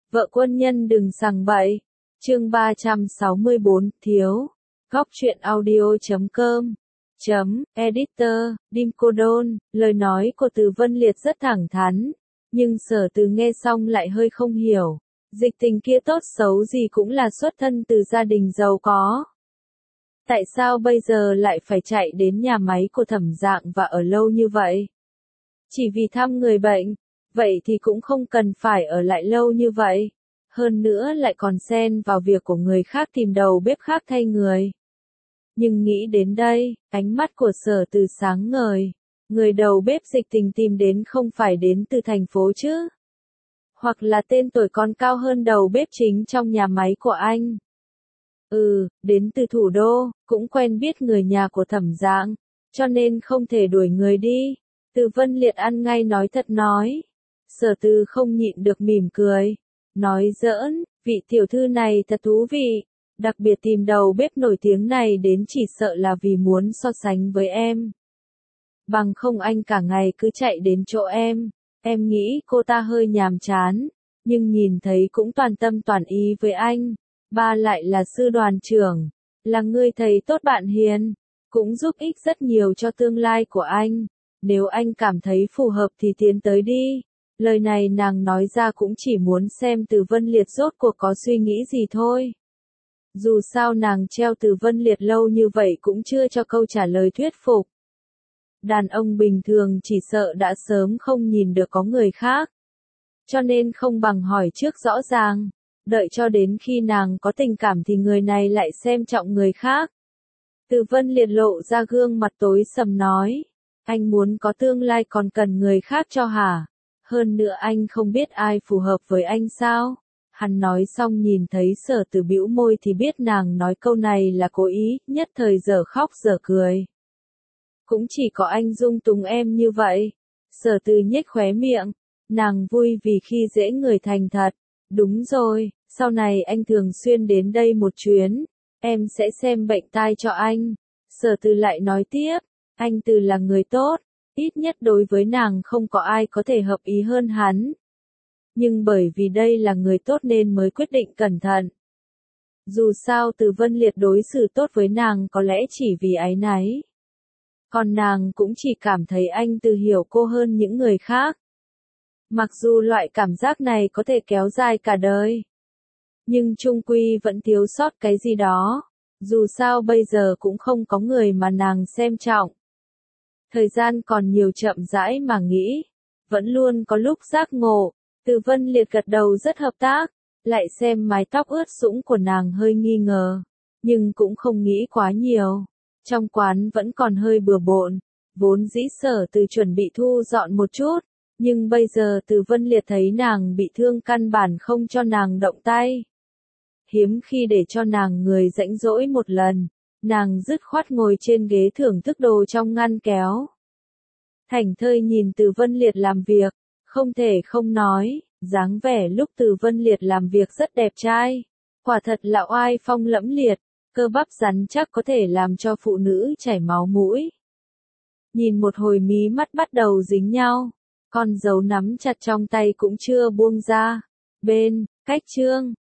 Vợ quân nhân đừng sằng bậy. Chương 364, thiếu. Góc truyện audio.com Editor, Dim Cô Đôn. Lời nói của Từ Vân Liệt rất thẳng thắn, nhưng Sở Từ nghe xong lại hơi không hiểu. Dịch Tình kia tốt xấu gì cũng là xuất thân từ gia đình giàu có. Tại sao bây giờ lại phải chạy đến nhà máy của Thẩm Dạng và ở lâu như vậy? Chỉ vì thăm người bệnh, vậy thì cũng không cần phải ở lại lâu như vậy. Hơn nữa lại còn xen vào việc của người khác tìm đầu bếp khác thay người. Nhưng nghĩ đến đây, ánh mắt của Sở Từ sáng ngời. Người đầu bếp Dịch Tình tìm đến không phải đến từ thành phố chứ? Hoặc là tên tuổi còn cao hơn đầu bếp chính trong nhà máy của anh? Đến từ thủ đô, cũng quen biết người nhà của Thẩm Dạng, cho nên không thể đuổi người đi. Từ Vân Liệt ăn ngay nói thật nói. Sở Từ không nhịn được mỉm cười. Nói giỡn, vị tiểu thư này thật thú vị. Đặc biệt tìm đầu bếp nổi tiếng này đến chỉ sợ là vì muốn so sánh với em. Bằng không anh cả ngày cứ chạy đến chỗ em. Em nghĩ cô ta hơi nhàm chán, nhưng nhìn thấy cũng toàn tâm toàn ý với anh. Ba lại là sư đoàn trưởng, là người thầy tốt bạn hiền, cũng giúp ích rất nhiều cho tương lai của anh. Nếu anh cảm thấy phù hợp thì tiến tới đi. Lời này nàng nói ra cũng chỉ muốn xem Từ Vân Liệt rốt cuộc có suy nghĩ gì thôi. Dù sao nàng treo Từ Vân Liệt lâu như vậy cũng chưa cho câu trả lời thuyết phục. Đàn ông bình thường chỉ sợ đã sớm không nhìn được có người khác. Cho nên không bằng hỏi trước rõ ràng. Đợi cho đến khi nàng có tình cảm thì người này lại xem trọng người khác. Từ Vân Liệt lộ ra gương mặt tối sầm nói. Anh muốn có tương lai còn cần người khác cho hả? Hơn nữa anh không biết ai phù hợp với anh sao? Hắn nói xong nhìn thấy Sở Từ bĩu môi thì biết nàng nói câu này là cố ý, nhất thời dở khóc dở cười. Cũng chỉ có anh dung túng em như vậy. Sở Từ nhếch khóe miệng. Nàng vui vì khi dễ người thành thật. Đúng rồi, sau này anh thường xuyên đến đây một chuyến. Em sẽ xem bệnh tai cho anh. Sở Từ lại nói tiếp. Anh Từ là người tốt. Ít nhất đối với nàng không có ai có thể hợp ý hơn hắn. Nhưng bởi vì đây là người tốt nên mới quyết định cẩn thận. Dù sao Từ Vân Liệt đối xử tốt với nàng có lẽ chỉ vì áy náy. Còn nàng cũng chỉ cảm thấy anh Từ hiểu cô hơn những người khác. Mặc dù loại cảm giác này có thể kéo dài cả đời. Nhưng chung quy vẫn thiếu sót cái gì đó. Dù sao bây giờ cũng không có người mà nàng xem trọng. Thời gian còn nhiều chậm rãi mà nghĩ. Vẫn luôn có lúc giác ngộ. Từ Vân Liệt gật đầu rất hợp tác. Lại xem mái tóc ướt sũng của nàng hơi nghi ngờ. Nhưng cũng không nghĩ quá nhiều. Trong quán vẫn còn hơi bừa bộn. Vốn dĩ Sở Từ chuẩn bị thu dọn một chút. Nhưng bây giờ Từ Vân Liệt thấy nàng bị thương căn bản không cho nàng động tay. Hiếm khi để cho nàng người rãnh rỗi một lần. Nàng dứt khoát ngồi trên ghế thưởng thức đồ trong ngăn kéo. Thảnh thơi nhìn Từ Vân Liệt làm việc. Không thể không nói, dáng vẻ lúc Từ Vân Liệt làm việc rất đẹp trai. Quả thật là oai phong lẫm liệt. Cơ bắp rắn chắc có thể làm cho phụ nữ chảy máu mũi. Nhìn một hồi mí mắt bắt đầu dính nhau. Con dấu nắm chặt trong tay cũng chưa buông ra. Bên, cách chương,